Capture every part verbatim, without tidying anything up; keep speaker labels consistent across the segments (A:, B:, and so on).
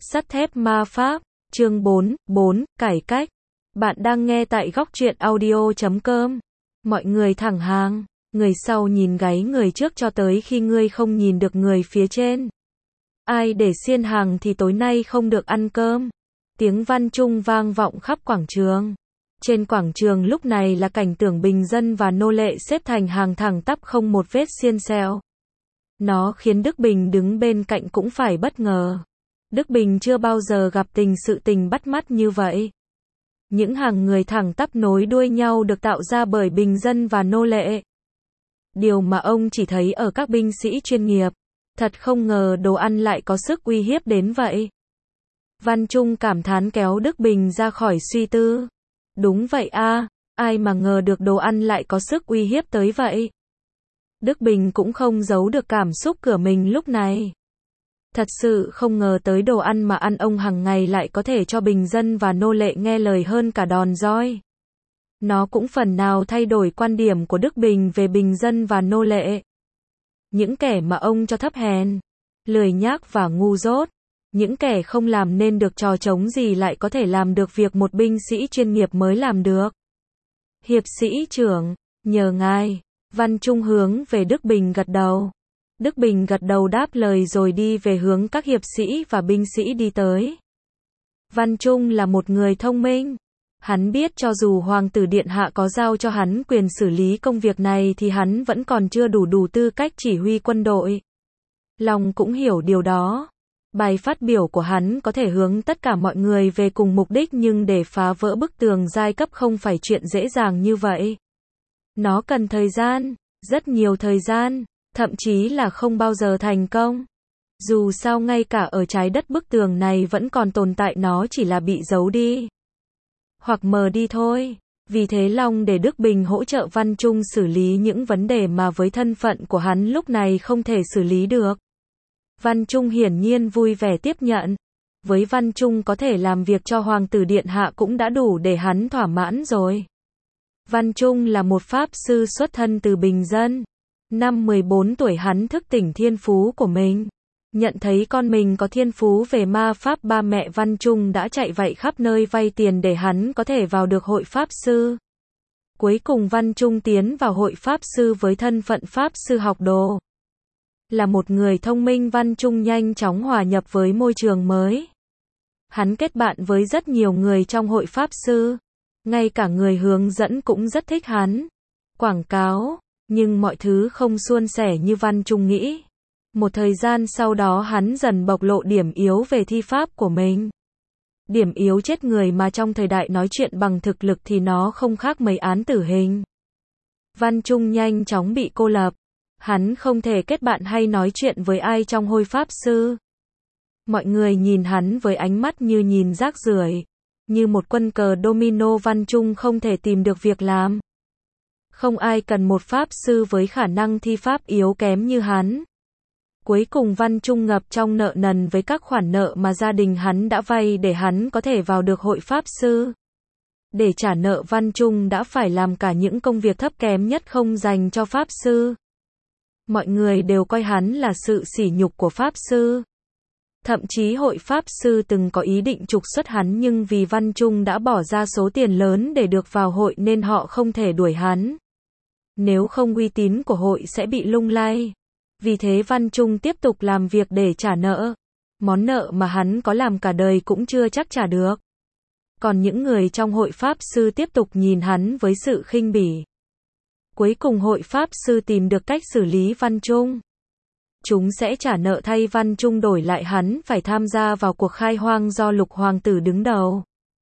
A: Sắt thép ma pháp, chương bốn, bốn, cải cách. Bạn đang nghe tại góc truyện audio chấm com. Mọi người thẳng hàng, người sau nhìn gáy người trước cho tới khi ngươi không nhìn được người phía trên. Ai để xiên hàng thì tối nay không được ăn cơm. Tiếng văn trung vang vọng khắp quảng trường. Trên quảng trường lúc này là cảnh tượng bình dân và nô lệ xếp thành hàng thẳng tắp không một vết xiên xeo. Nó khiến Đức Bình đứng bên cạnh cũng phải bất ngờ. Đức Bình chưa bao giờ gặp tình sự tình bắt mắt như vậy. Những hàng người thẳng tắp nối đuôi nhau được tạo ra bởi bình dân và nô lệ. Điều mà ông chỉ thấy ở các binh sĩ chuyên nghiệp. Thật không ngờ đồ ăn lại có sức uy hiếp đến vậy. Văn Trung cảm thán kéo Đức Bình ra khỏi suy tư. Đúng vậy a, ai mà ngờ được đồ ăn lại có sức uy hiếp tới vậy. Đức Bình cũng không giấu được cảm xúc của mình lúc này. Thật sự không ngờ tới đồ ăn mà ăn ông hàng ngày lại có thể cho bình dân và nô lệ nghe lời hơn cả đòn roi. Nó cũng phần nào thay đổi quan điểm của Đức Bình về bình dân và nô lệ. Những kẻ mà ông cho thấp hèn, lười nhác và ngu dốt, những kẻ không làm nên được trò trống gì lại có thể làm được việc một binh sĩ chuyên nghiệp mới làm được. Hiệp sĩ trưởng, nhờ ngài. Văn Trung hướng về Đức Bình gật đầu. Đức Bình gật đầu đáp lời rồi đi về hướng các hiệp sĩ và binh sĩ đi tới. Văn Trung là một người thông minh. Hắn biết cho dù Hoàng tử Điện Hạ có giao cho hắn quyền xử lý công việc này thì hắn vẫn còn chưa đủ đủ tư cách chỉ huy quân đội. Lòng cũng hiểu điều đó. Bài phát biểu của hắn có thể hướng tất cả mọi người về cùng mục đích nhưng để phá vỡ bức tường giai cấp không phải chuyện dễ dàng như vậy. Nó cần thời gian, rất nhiều thời gian, thậm chí là không bao giờ thành công. Dù sao ngay cả ở trái đất bức tường này vẫn còn tồn tại, nó chỉ là bị giấu đi. Hoặc mờ đi thôi. Vì thế Long để Đức Bình hỗ trợ Văn Trung xử lý những vấn đề mà với thân phận của hắn lúc này không thể xử lý được. Văn Trung hiển nhiên vui vẻ tiếp nhận. Với Văn Trung có thể làm việc cho Hoàng tử Điện Hạ cũng đã đủ để hắn thỏa mãn rồi. Văn Trung là một pháp sư xuất thân từ bình dân. Năm mười bốn tuổi hắn thức tỉnh thiên phú của mình. Nhận thấy con mình có thiên phú về ma pháp, ba mẹ Văn Trung đã chạy vạy khắp nơi vay tiền để hắn có thể vào được hội pháp sư. Cuối cùng Văn Trung tiến vào hội pháp sư với thân phận pháp sư học đồ. Là một người thông minh, Văn Trung nhanh chóng hòa nhập với môi trường mới. Hắn kết bạn với rất nhiều người trong hội pháp sư. Ngay cả người hướng dẫn cũng rất thích hắn. Quảng cáo, nhưng mọi thứ không suôn sẻ như Văn Trung nghĩ. Một thời gian sau đó hắn dần bộc lộ điểm yếu về thi pháp của mình. Điểm yếu chết người mà trong thời đại nói chuyện bằng thực lực thì nó không khác mấy án tử hình. Văn Trung nhanh chóng bị cô lập. Hắn không thể kết bạn hay nói chuyện với ai trong hội pháp sư. Mọi người nhìn hắn với ánh mắt như nhìn rác rưởi. Như một quân cờ domino. Văn Trung không thể tìm được việc làm. Không ai cần một pháp sư với khả năng thi pháp yếu kém như hắn. Cuối cùng Văn Trung ngập trong nợ nần với các khoản nợ mà gia đình hắn đã vay để hắn có thể vào được hội pháp sư. Để trả nợ Văn Trung đã phải làm cả những công việc thấp kém nhất không dành cho pháp sư. Mọi người đều coi hắn là sự sỉ nhục của pháp sư. Thậm chí hội pháp sư từng có ý định trục xuất hắn nhưng vì Văn Trung đã bỏ ra số tiền lớn để được vào hội nên họ không thể đuổi hắn. Nếu không uy tín của hội sẽ bị lung lay. Vì thế Văn Trung tiếp tục làm việc để trả nợ. Món nợ mà hắn có làm cả đời cũng chưa chắc trả được. Còn những người trong hội pháp sư tiếp tục nhìn hắn với sự khinh bỉ. Cuối cùng hội pháp sư tìm được cách xử lý Văn Trung. Chúng sẽ trả nợ thay Văn Trung, đổi lại hắn phải tham gia vào cuộc khai hoang do Lục Hoàng tử đứng đầu.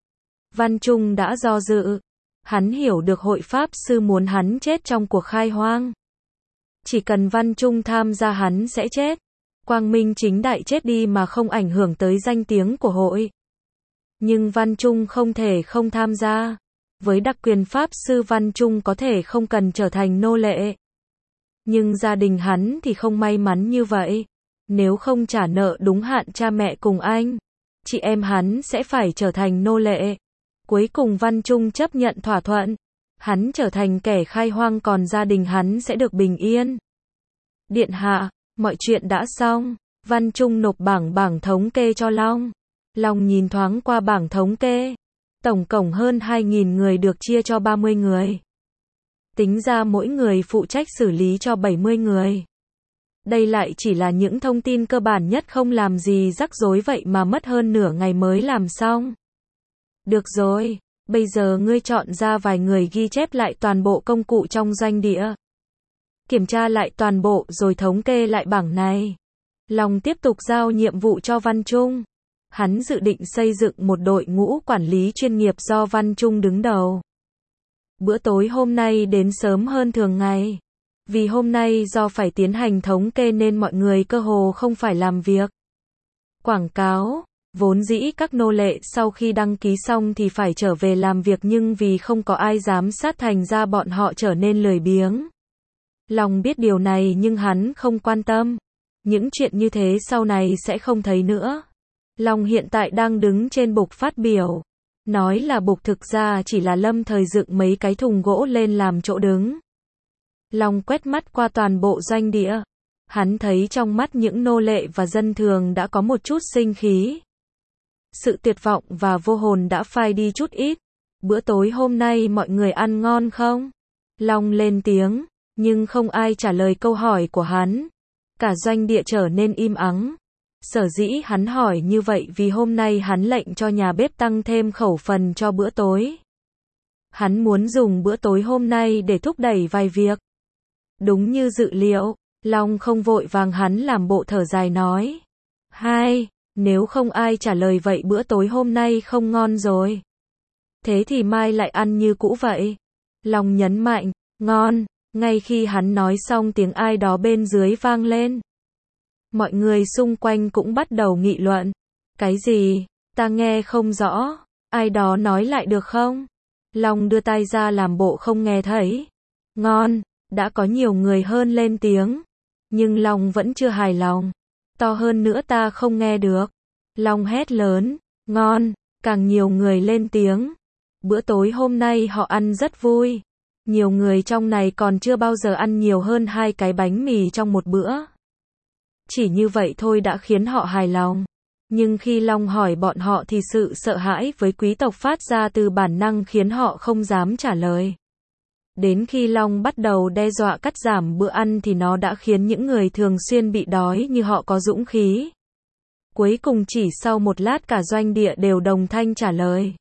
A: Văn Trung đã do dự. Hắn hiểu được hội pháp sư muốn hắn chết trong cuộc khai hoang. Chỉ cần Văn Trung tham gia hắn sẽ chết. Quang minh chính đại chết đi mà không ảnh hưởng tới danh tiếng của hội. Nhưng Văn Trung không thể không tham gia. Với đặc quyền pháp sư Văn Trung có thể không cần trở thành nô lệ. Nhưng gia đình hắn thì không may mắn như vậy. Nếu không trả nợ đúng hạn cha mẹ cùng anh, chị em hắn sẽ phải trở thành nô lệ. Cuối cùng Văn Trung chấp nhận thỏa thuận. Hắn trở thành kẻ khai hoang còn gia đình hắn sẽ được bình yên. Điện hạ, mọi chuyện đã xong. Văn Trung nộp bảng bảng thống kê cho Long. Long nhìn thoáng qua bảng thống kê. Tổng cộng hơn hai nghìn người được chia cho ba mươi người. Tính ra mỗi người phụ trách xử lý cho bảy mươi người. Đây lại chỉ là những thông tin cơ bản nhất, không làm gì rắc rối vậy mà mất hơn nửa ngày mới làm xong. Được rồi, bây giờ ngươi chọn ra vài người ghi chép lại toàn bộ công cụ trong doanh địa. Kiểm tra lại toàn bộ rồi thống kê lại bảng này. Long tiếp tục giao nhiệm vụ cho Văn Trung. Hắn dự định xây dựng một đội ngũ quản lý chuyên nghiệp do Văn Trung đứng đầu. Bữa tối hôm nay đến sớm hơn thường ngày. Vì hôm nay do phải tiến hành thống kê nên mọi người cơ hồ không phải làm việc. Quảng cáo. Vốn dĩ các nô lệ sau khi đăng ký xong thì phải trở về làm việc, nhưng vì không có ai giám sát thành ra bọn họ trở nên lười biếng. Long biết điều này nhưng hắn không quan tâm. Những chuyện như thế sau này sẽ không thấy nữa. Long hiện tại đang đứng trên bục phát biểu. Nói là bục thực ra chỉ là lâm thời dựng mấy cái thùng gỗ lên làm chỗ đứng. Long quét mắt qua toàn bộ doanh địa. Hắn thấy trong mắt những nô lệ và dân thường đã có một chút sinh khí. Sự tuyệt vọng và vô hồn đã phai đi chút ít. Bữa tối hôm nay mọi người ăn ngon không? Long lên tiếng, nhưng không ai trả lời câu hỏi của hắn. Cả doanh địa trở nên im ắng. Sở dĩ hắn hỏi như vậy vì hôm nay hắn lệnh cho nhà bếp tăng thêm khẩu phần cho bữa tối. Hắn muốn dùng bữa tối hôm nay để thúc đẩy vài việc. Đúng như dự liệu, Long không vội vàng, hắn làm bộ thở dài nói. Hai, nếu không ai trả lời vậy bữa tối hôm nay không ngon rồi. Thế thì mai lại ăn như cũ vậy. Long nhấn mạnh, ngon. Ngay khi hắn nói xong tiếng ai đó bên dưới vang lên. Mọi người xung quanh cũng bắt đầu nghị luận. Cái gì? Ta nghe không rõ. Ai đó nói lại được không? Long đưa tay ra làm bộ không nghe thấy. Ngon. Đã có nhiều người hơn lên tiếng. Nhưng Long vẫn chưa hài lòng. To hơn nữa ta không nghe được. Long hét lớn. Ngon. Càng nhiều người lên tiếng. Bữa tối hôm nay họ ăn rất vui. Nhiều người trong này còn chưa bao giờ ăn nhiều hơn hai cái bánh mì trong một bữa. Chỉ như vậy thôi đã khiến họ hài lòng. Nhưng khi Long hỏi bọn họ thì sự sợ hãi với quý tộc phát ra từ bản năng khiến họ không dám trả lời. Đến khi Long bắt đầu đe dọa cắt giảm bữa ăn thì nó đã khiến những người thường xuyên bị đói như họ có dũng khí. Cuối cùng chỉ sau một lát cả doanh địa đều đồng thanh trả lời.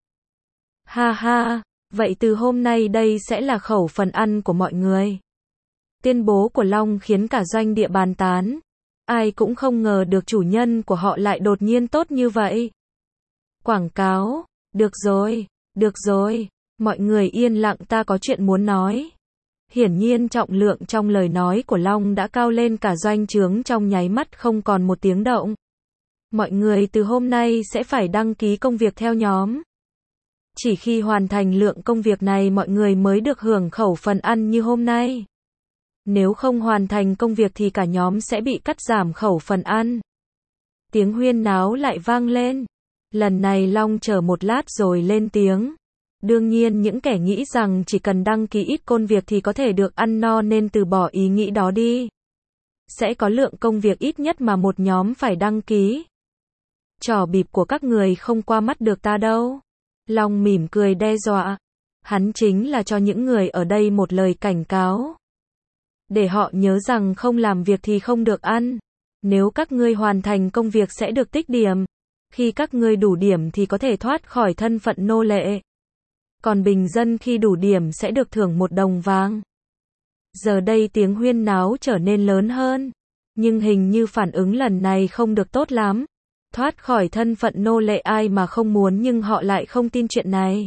A: Ha ha, vậy từ hôm nay đây sẽ là khẩu phần ăn của mọi người. Tuyên bố của Long khiến cả doanh địa bàn tán. Ai cũng không ngờ được chủ nhân của họ lại đột nhiên tốt như vậy. Quảng cáo, được rồi, được rồi, mọi người yên lặng, ta có chuyện muốn nói. Hiển nhiên trọng lượng trong lời nói của Long đã cao lên, cả doanh trướng trong nháy mắt không còn một tiếng động. Mọi người từ hôm nay sẽ phải đăng ký công việc theo nhóm. Chỉ khi hoàn thành lượng công việc này mọi người mới được hưởng khẩu phần ăn như hôm nay. Nếu không hoàn thành công việc thì cả nhóm sẽ bị cắt giảm khẩu phần ăn. Tiếng huyên náo lại vang lên. Lần này Long chờ một lát rồi lên tiếng. Đương nhiên những kẻ nghĩ rằng chỉ cần đăng ký ít công việc thì có thể được ăn no nên từ bỏ ý nghĩ đó đi. Sẽ có lượng công việc ít nhất mà một nhóm phải đăng ký. Trò bịp của các người không qua mắt được ta đâu. Long mỉm cười đe dọa. Hắn chính là cho những người ở đây một lời cảnh cáo. Để họ nhớ rằng không làm việc thì không được ăn. Nếu các ngươi hoàn thành công việc sẽ được tích điểm. Khi các ngươi đủ điểm thì có thể thoát khỏi thân phận nô lệ. Còn bình dân khi đủ điểm sẽ được thưởng một đồng vàng. Giờ đây tiếng huyên náo trở nên lớn hơn. Nhưng hình như phản ứng lần này không được tốt lắm. Thoát khỏi thân phận nô lệ ai mà không muốn, nhưng họ lại không tin chuyện này.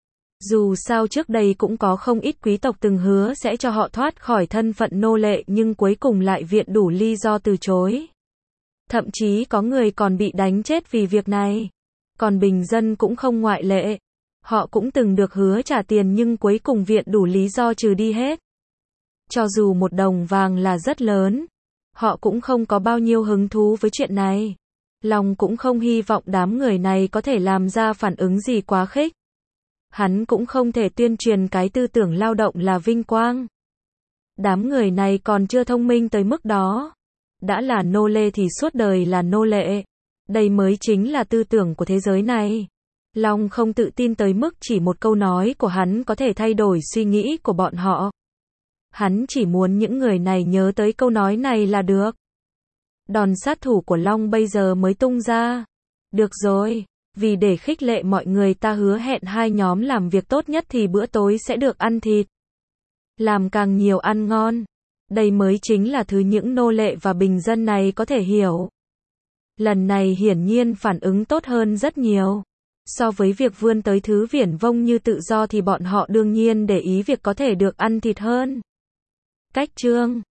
A: Dù sao trước đây cũng có không ít quý tộc từng hứa sẽ cho họ thoát khỏi thân phận nô lệ nhưng cuối cùng lại viện đủ lý do từ chối. Thậm chí có người còn bị đánh chết vì việc này. Còn bình dân cũng không ngoại lệ. Họ cũng từng được hứa trả tiền nhưng cuối cùng viện đủ lý do trừ đi hết. Cho dù một đồng vàng là rất lớn, họ cũng không có bao nhiêu hứng thú với chuyện này. Long cũng không hy vọng đám người này có thể làm ra phản ứng gì quá khích. Hắn cũng không thể tuyên truyền cái tư tưởng lao động là vinh quang. Đám người này còn chưa thông minh tới mức đó. Đã là nô lệ thì suốt đời là nô lệ. Đây mới chính là tư tưởng của thế giới này. Long không tự tin tới mức chỉ một câu nói của hắn có thể thay đổi suy nghĩ của bọn họ. Hắn chỉ muốn những người này nhớ tới câu nói này là được. Đòn sát thủ của Long bây giờ mới tung ra. Được rồi, vì để khích lệ mọi người ta hứa hẹn hai nhóm làm việc tốt nhất thì bữa tối sẽ được ăn thịt. Làm càng nhiều ăn ngon. Đây mới chính là thứ những nô lệ và bình dân này có thể hiểu. Lần này hiển nhiên phản ứng tốt hơn rất nhiều. So với việc vươn tới thứ viển vông như tự do thì bọn họ đương nhiên để ý việc có thể được ăn thịt hơn. Cách chương